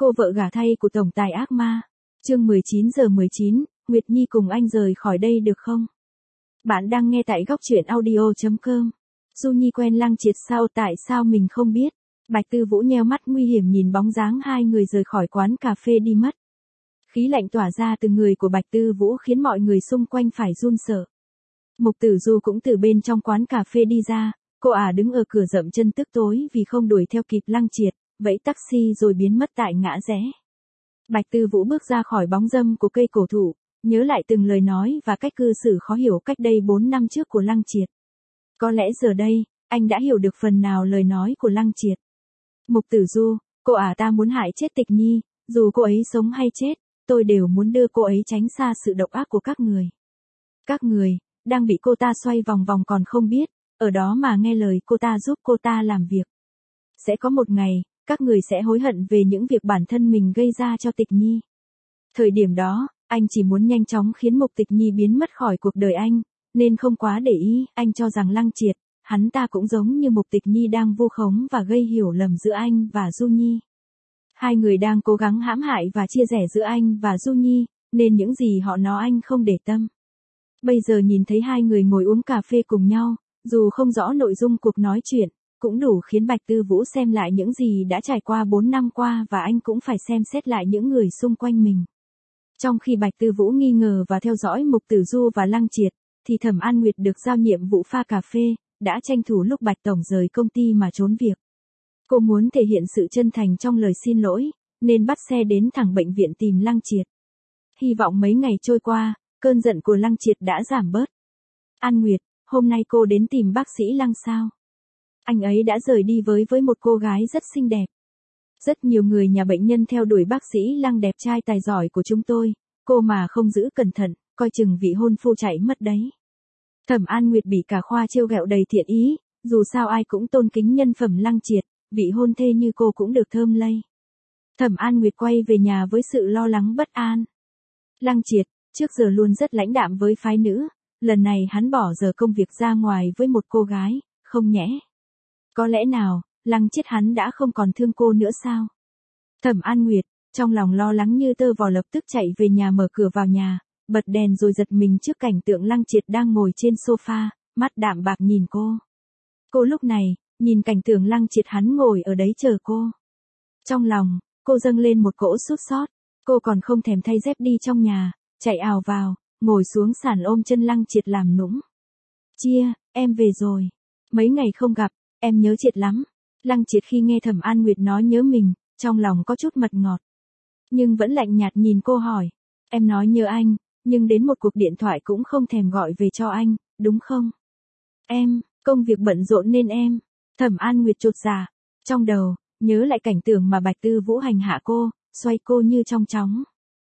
Cô vợ gả thay của tổng tài ác ma. Chương 19:19, Nguyệt Nhi cùng anh rời khỏi đây được không? Bạn đang nghe tại góc truyện audio.com. Du Nhi quen Lăng Triệt sao, tại sao mình không biết? Bạch Tư Vũ nheo mắt nguy hiểm nhìn bóng dáng hai người rời khỏi quán cà phê đi mất. Khí lạnh tỏa ra từ người của Bạch Tư Vũ khiến mọi người xung quanh phải run sợ. Mục Tử Du cũng từ bên trong quán cà phê đi ra, cô đứng ở cửa dậm chân tức tối vì không đuổi theo kịp Lăng Triệt, vẫy taxi rồi biến mất tại ngã rẽ. Bạch Tư Vũ bước ra khỏi bóng râm của cây cổ thụ, nhớ lại từng lời nói và cách cư xử khó hiểu cách đây 4 năm trước của Lăng Triệt. Có lẽ giờ đây, anh đã hiểu được phần nào lời nói của Lăng Triệt. Mục Tử Du, cô ta muốn hại chết Tịch Nhi, dù cô ấy sống hay chết, tôi đều muốn đưa cô ấy tránh xa sự độc ác của các người. Các người, đang bị cô ta xoay vòng vòng còn không biết, ở đó mà nghe lời cô ta giúp cô ta làm việc. Sẽ có một ngày, các người sẽ hối hận về những việc bản thân mình gây ra cho Tịch Nhi. Thời điểm đó, anh chỉ muốn nhanh chóng khiến Mục Tịch Nhi biến mất khỏi cuộc đời anh, nên không quá để ý. Anh cho rằng Lăng Triệt, hắn ta cũng giống như Mục Tịch Nhi đang vu khống và gây hiểu lầm giữa anh và Du Nhi. Hai người đang cố gắng hãm hại và chia rẽ giữa anh và Du Nhi, nên những gì họ nói anh không để tâm. Bây giờ nhìn thấy hai người ngồi uống cà phê cùng nhau, dù không rõ nội dung cuộc nói chuyện, cũng đủ khiến Bạch Tư Vũ xem lại những gì đã trải qua 4 năm qua và anh cũng phải xem xét lại những người xung quanh mình. Trong khi Bạch Tư Vũ nghi ngờ và theo dõi Mục Tử Du và Lăng Triệt, thì Thẩm An Nguyệt được giao nhiệm vụ pha cà phê, đã tranh thủ lúc Bạch Tổng rời công ty mà trốn việc. Cô muốn thể hiện sự chân thành trong lời xin lỗi, nên bắt xe đến thẳng bệnh viện tìm Lăng Triệt. Hy vọng mấy ngày trôi qua, cơn giận của Lăng Triệt đã giảm bớt. An Nguyệt, hôm nay cô đến tìm bác sĩ Lăng sao? Anh ấy đã rời đi với một cô gái rất xinh đẹp. Rất nhiều người nhà bệnh nhân theo đuổi bác sĩ Lăng đẹp trai tài giỏi của chúng tôi, cô mà không giữ cẩn thận, coi chừng vị hôn phu chạy mất đấy. Thẩm An Nguyệt bị cả khoa trêu ghẹo đầy thiện ý, dù sao ai cũng tôn kính nhân phẩm Lăng Triệt, vị hôn thê như cô cũng được thơm lây. Thẩm An Nguyệt quay về nhà với sự lo lắng bất an. Lăng Triệt, trước giờ luôn rất lãnh đạm với phái nữ, lần này hắn bỏ giờ công việc ra ngoài với một cô gái, không nhẽ. Có lẽ nào, Lăng Triệt hắn đã không còn thương cô nữa sao? Thẩm An Nguyệt, trong lòng lo lắng như tơ vò lập tức chạy về nhà mở cửa vào nhà, bật đèn rồi giật mình trước cảnh tượng Lăng Triệt đang ngồi trên sofa, mắt đạm bạc nhìn cô. Cô lúc này, nhìn cảnh tượng Lăng Triệt hắn ngồi ở đấy chờ cô. Trong lòng, cô dâng lên một cỗ sốt sót, cô còn không thèm thay dép đi trong nhà, chạy ào vào, ngồi xuống sàn ôm chân Lăng Triệt làm nũng. Chia, em về rồi. Mấy ngày không gặp, em nhớ Triệt lắm. Lăng Triệt khi nghe Thẩm An Nguyệt nói nhớ mình, trong lòng có chút mật ngọt. Nhưng vẫn lạnh nhạt nhìn cô hỏi. Em nói nhớ anh, nhưng đến một cuộc điện thoại cũng không thèm gọi về cho anh, đúng không? Em, công việc bận rộn nên em. Thẩm An Nguyệt chột dạ. Trong đầu, nhớ lại cảnh tượng mà Bạch Tư Vũ hành hạ cô, xoay cô như trong chóng.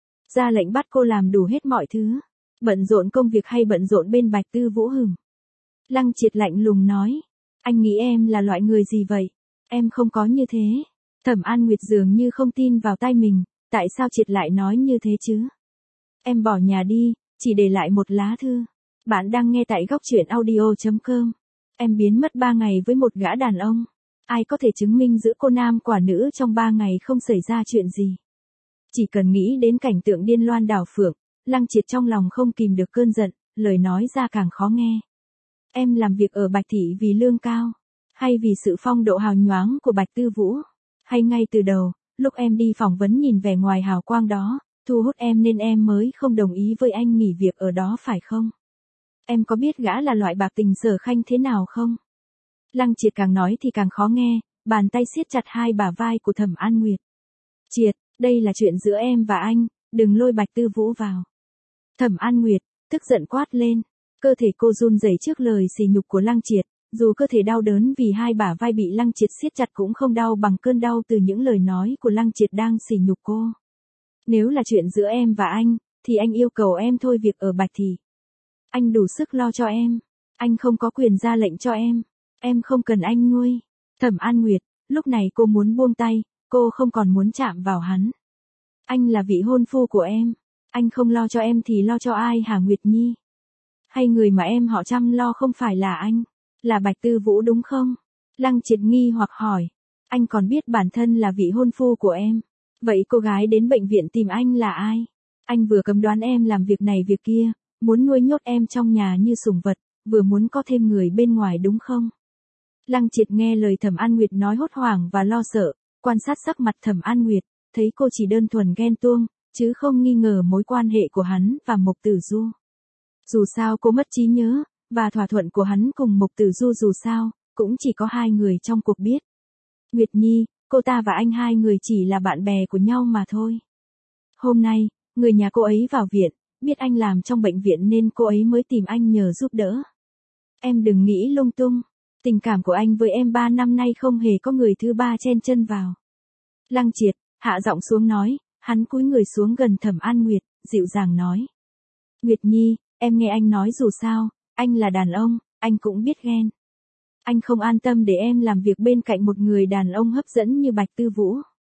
Ra lệnh bắt cô làm đủ hết mọi thứ. Bận rộn công việc hay bận rộn bên Bạch Tư Vũ hửng. Lăng Triệt lạnh lùng nói. Anh nghĩ em là loại người gì vậy? Em không có như thế. Thẩm An Nguyệt dường như không tin vào tai mình, tại sao Triệt lại nói như thế chứ? Em bỏ nhà đi, chỉ để lại một lá thư. Bạn đang nghe tại góc truyện audio.com. Em biến mất 3 ngày với một gã đàn ông. Ai có thể chứng minh giữa cô nam quả nữ trong 3 ngày không xảy ra chuyện gì? Chỉ cần nghĩ đến cảnh tượng điên loan đảo phượng, Lăng Triệt trong lòng không kìm được cơn giận, lời nói ra càng khó nghe. Em làm việc ở Bạch Thị vì lương cao, hay vì sự phong độ hào nhoáng của Bạch Tư Vũ, hay ngay từ đầu, lúc em đi phỏng vấn nhìn vẻ ngoài hào quang đó, thu hút em nên em mới không đồng ý với anh nghỉ việc ở đó phải không? Em có biết gã là loại bạc tình Sở Khanh thế nào không? Lăng Triệt càng nói thì càng khó nghe, bàn tay siết chặt hai bả vai của Thẩm An Nguyệt. Triệt, đây là chuyện giữa em và anh, đừng lôi Bạch Tư Vũ vào. Thẩm An Nguyệt, tức giận quát lên, cơ thể cô run rẩy trước lời sỉ nhục của Lăng Triệt, dù cơ thể đau đớn vì hai bả vai bị Lăng Triệt siết chặt cũng không đau bằng cơn đau từ những lời nói của Lăng Triệt đang sỉ nhục cô. Nếu là chuyện giữa em và anh, thì anh yêu cầu em thôi việc ở Bạch Thị. Anh đủ sức lo cho em, anh không có quyền ra lệnh cho em không cần anh nuôi. Thẩm An Nguyệt, lúc này cô muốn buông tay, cô không còn muốn chạm vào hắn. Anh là vị hôn phu của em, anh không lo cho em thì lo cho ai hả Nguyệt Nhi? Hay người mà em họ chăm lo không phải là anh, là Bạch Tư Vũ đúng không? Lăng Triệt nghi hoặc hỏi, anh còn biết bản thân là vị hôn phu của em, Vậy cô gái đến bệnh viện tìm anh là ai? Anh vừa cấm đoán em làm việc này việc kia, muốn nuôi nhốt em trong nhà như sủng vật, vừa muốn có thêm người bên ngoài đúng không? Lăng Triệt nghe lời Thẩm An Nguyệt nói hốt hoảng và lo sợ, quan sát sắc mặt Thẩm An Nguyệt, thấy cô chỉ đơn thuần ghen tuông, chứ không nghi ngờ mối quan hệ của hắn và Mộc Tử Du. Dù sao cô mất trí nhớ, và thỏa thuận của hắn cùng Mộc Tử Du dù sao, cũng chỉ có hai người trong cuộc biết. Nguyệt Nhi, cô ta và anh hai người chỉ là bạn bè của nhau mà thôi. Hôm nay, người nhà cô ấy vào viện, biết anh làm trong bệnh viện nên cô ấy mới tìm anh nhờ giúp đỡ. Em đừng nghĩ lung tung, tình cảm của anh với em 3 năm nay không hề có người thứ ba chen chân vào. Lăng Triệt, hạ giọng xuống nói, hắn cúi người xuống gần Thẩm An Nguyệt, dịu dàng nói. Nguyệt Nhi, em nghe anh nói dù sao, anh là đàn ông, anh cũng biết ghen. Anh không an tâm để em làm việc bên cạnh một người đàn ông hấp dẫn như Bạch Tư Vũ.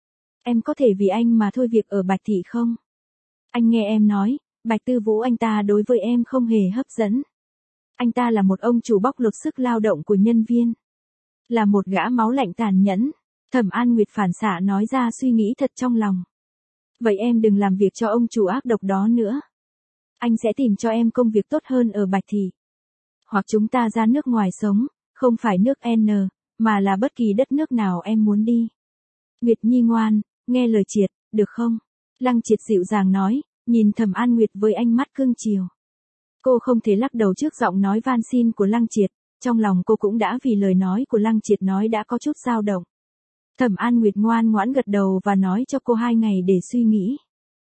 Em có thể vì anh mà thôi việc ở Bạch Thị không? Anh nghe em nói, Bạch Tư Vũ anh ta đối với em không hề hấp dẫn. Anh ta là một ông chủ bóc lột sức lao động của nhân viên. Là một gã máu lạnh tàn nhẫn. Thẩm An Nguyệt phản xạ nói ra suy nghĩ thật trong lòng. Vậy em đừng làm việc cho ông chủ ác độc đó nữa. Anh sẽ tìm cho em công việc tốt hơn ở Bạch Thị. Hoặc chúng ta ra nước ngoài sống, không phải nước N, mà là bất kỳ đất nước nào em muốn đi. Nguyệt Nhi ngoan, nghe lời Triệt, được không? Lăng Triệt dịu dàng nói, nhìn Thẩm An Nguyệt với ánh mắt cưng chiều. Cô không thể lắc đầu trước giọng nói van xin của Lăng Triệt, trong lòng cô cũng đã vì lời nói của Lăng Triệt nói đã có chút dao động. Thẩm An Nguyệt ngoan ngoãn gật đầu và nói cho cô 2 ngày để suy nghĩ.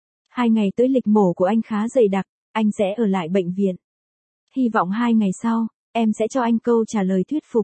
2 ngày tới lịch mổ của anh khá dày đặc, anh sẽ ở lại bệnh viện. Hy vọng 2 ngày sau, em sẽ cho anh câu trả lời thuyết phục.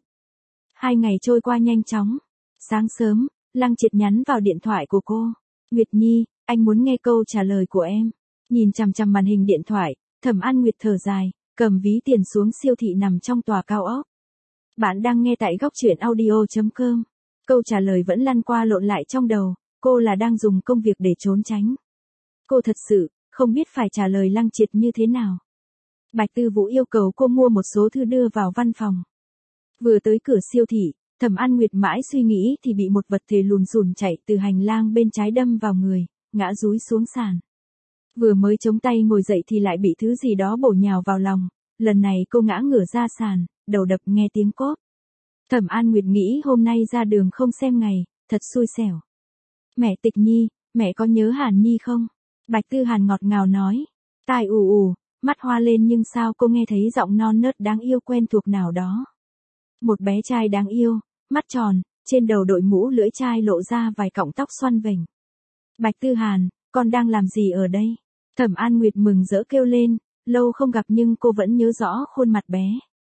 2 ngày trôi qua nhanh chóng. Sáng sớm, Lăng Triệt nhắn vào điện thoại của cô. Nguyệt Nhi, anh muốn nghe câu trả lời của em. Nhìn chằm chằm màn hình điện thoại, Thẩm An Nguyệt thở dài, cầm ví tiền xuống siêu thị nằm trong tòa cao ốc. Bạn đang nghe tại góc truyện audio.com. Câu trả lời vẫn lăn qua lộn lại trong đầu, cô là đang dùng công việc để trốn tránh. Cô thật sự, không biết phải trả lời Lăng Triệt như thế nào. Bạch Tư Vũ yêu cầu cô mua một số thư đưa vào văn phòng. Vừa tới cửa siêu thị, Thẩm An Nguyệt mãi suy nghĩ thì bị một vật thể lùn xùn chạy từ hành lang bên trái đâm vào người, ngã dúi xuống sàn. Vừa mới chống tay ngồi dậy thì lại bị thứ gì đó bổ nhào vào lòng, lần này cô ngã ngửa ra sàn, đầu đập nghe tiếng cốp. Thẩm An Nguyệt nghĩ hôm nay ra đường không xem ngày, thật xui xẻo. Mẹ Tịch Nhi, mẹ có nhớ Hàn Nhi không? Bạch Tư Hàn ngọt ngào nói. Tai ù ù, mắt hoa lên nhưng sao cô nghe thấy giọng non nớt đáng yêu quen thuộc nào đó. Một bé trai đáng yêu, mắt tròn, trên đầu đội mũ lưỡi chai lộ ra vài cọng tóc xoăn vành. Bạch Tư Hàn, con đang làm gì ở đây? Thẩm An Nguyệt mừng rỡ kêu lên, lâu không gặp nhưng cô vẫn nhớ rõ khuôn mặt bé.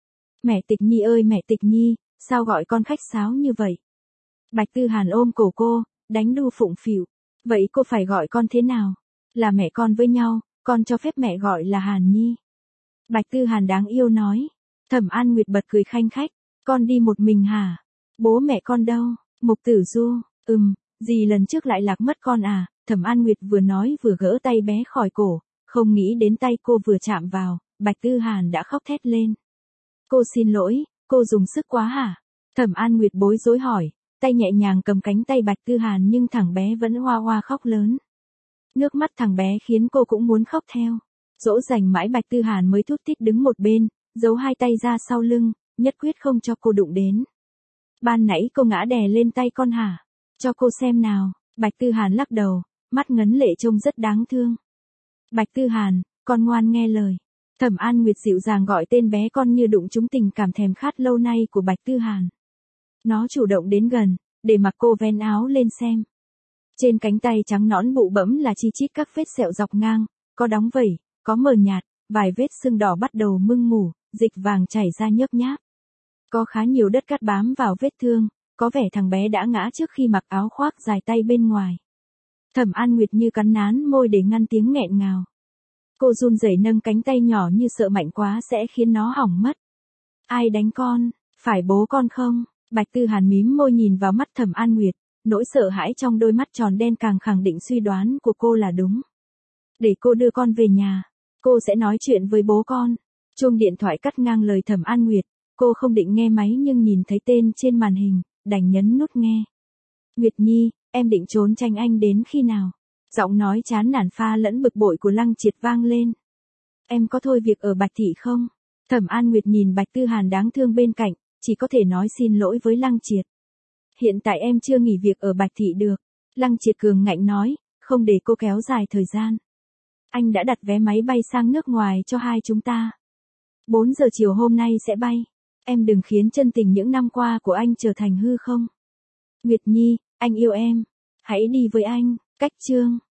Mẹ Tịch Nhi ơi mẹ Tịch Nhi, sao gọi con khách sáo như vậy? Bạch Tư Hàn ôm cổ cô, đánh đu phụng phịu. Vậy cô phải gọi con thế nào? Là mẹ con với nhau, con cho phép mẹ gọi là Hàn Nhi. Bạch Tư Hàn đáng yêu nói. Thẩm An Nguyệt bật cười khanh khách. Con đi một mình hả? Bố mẹ con đâu? Mục Tử Du, dì lần trước lại lạc mất con à? Thẩm An Nguyệt vừa nói vừa gỡ tay bé khỏi cổ, không nghĩ đến tay cô vừa chạm vào, Bạch Tư Hàn đã khóc thét lên. Cô xin lỗi, cô dùng sức quá hả? Thẩm An Nguyệt bối rối hỏi, tay nhẹ nhàng cầm cánh tay Bạch Tư Hàn nhưng thằng bé vẫn hoa hoa khóc lớn. Nước mắt thằng bé khiến cô cũng muốn khóc theo. Dỗ dành mãi Bạch Tư Hàn mới thút thít đứng một bên, giấu hai tay ra sau lưng, nhất quyết không cho cô đụng đến. Ban nãy cô ngã đè lên tay con hả? Cho cô xem nào. Bạch Tư Hàn lắc đầu, mắt ngấn lệ trông rất đáng thương. Bạch Tư Hàn, con ngoan nghe lời. Thẩm An Nguyệt dịu dàng gọi tên bé con như đụng trúng tình cảm thèm khát lâu nay của Bạch Tư Hàn. Nó chủ động đến gần, để mặc cô vén áo lên xem. Trên cánh tay trắng nõn bụ bẫm là chi chít các vết sẹo dọc ngang, có đóng vẩy, có mờ nhạt, vài vết sưng đỏ bắt đầu mưng mủ, dịch vàng chảy ra nhớp nháp. Có khá nhiều đất cát bám vào vết thương, có vẻ thằng bé đã ngã trước khi mặc áo khoác dài tay bên ngoài. Thẩm An Nguyệt như cắn nán môi để ngăn tiếng nghẹn ngào. Cô run rẩy nâng cánh tay nhỏ như sợ mạnh quá sẽ khiến nó hỏng mất. Ai đánh con? Phải bố con không? Bạch Tư Hàn mím môi nhìn vào mắt Thẩm An Nguyệt, nỗi sợ hãi trong đôi mắt tròn đen càng khẳng định suy đoán của cô là đúng. Để cô đưa con về nhà, cô sẽ nói chuyện với bố con. Chuông điện thoại cắt ngang lời Thẩm An Nguyệt, cô không định nghe máy nhưng nhìn thấy tên trên màn hình, đành nhấn nút nghe. Nguyệt Nhi, Em định trốn tránh anh đến khi nào? Giọng nói chán nản pha lẫn bực bội của Lăng Triệt vang lên. Em có thôi việc ở Bạch Thị không? Thẩm An Nguyệt nhìn Bạch Tư Hàn đáng thương bên cạnh, chỉ có thể nói xin lỗi với Lăng Triệt. Hiện tại em chưa nghỉ việc ở Bạch Thị được. Lăng Triệt cường ngạnh nói, không để cô kéo dài thời gian. Anh đã đặt vé máy bay sang nước ngoài cho hai chúng ta. 4 giờ chiều hôm nay sẽ bay. Em đừng khiến chân tình những năm qua của anh trở thành hư không. Nguyệt Nhi, anh yêu em. Hãy đi với anh. Cách chương.